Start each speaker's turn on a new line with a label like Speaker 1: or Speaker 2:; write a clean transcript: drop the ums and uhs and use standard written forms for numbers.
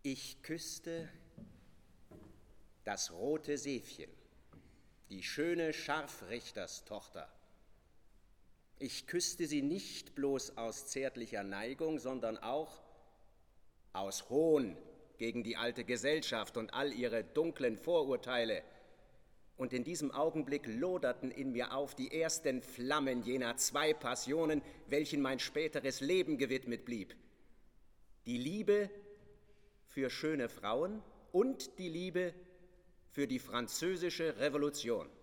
Speaker 1: Ich küsste das rote Säfchen, die schöne Scharfrichterstochter. Ich küsste sie nicht bloß aus zärtlicher Neigung, sondern auch aus Hohn gegen die alte Gesellschaft und all ihre dunklen Vorurteile. Und in diesem Augenblick loderten in mir auf die ersten Flammen jener 2 Passionen, welchen mein späteres Leben gewidmet blieb. Die Liebe für schöne Frauen und die Liebe für die französische Revolution.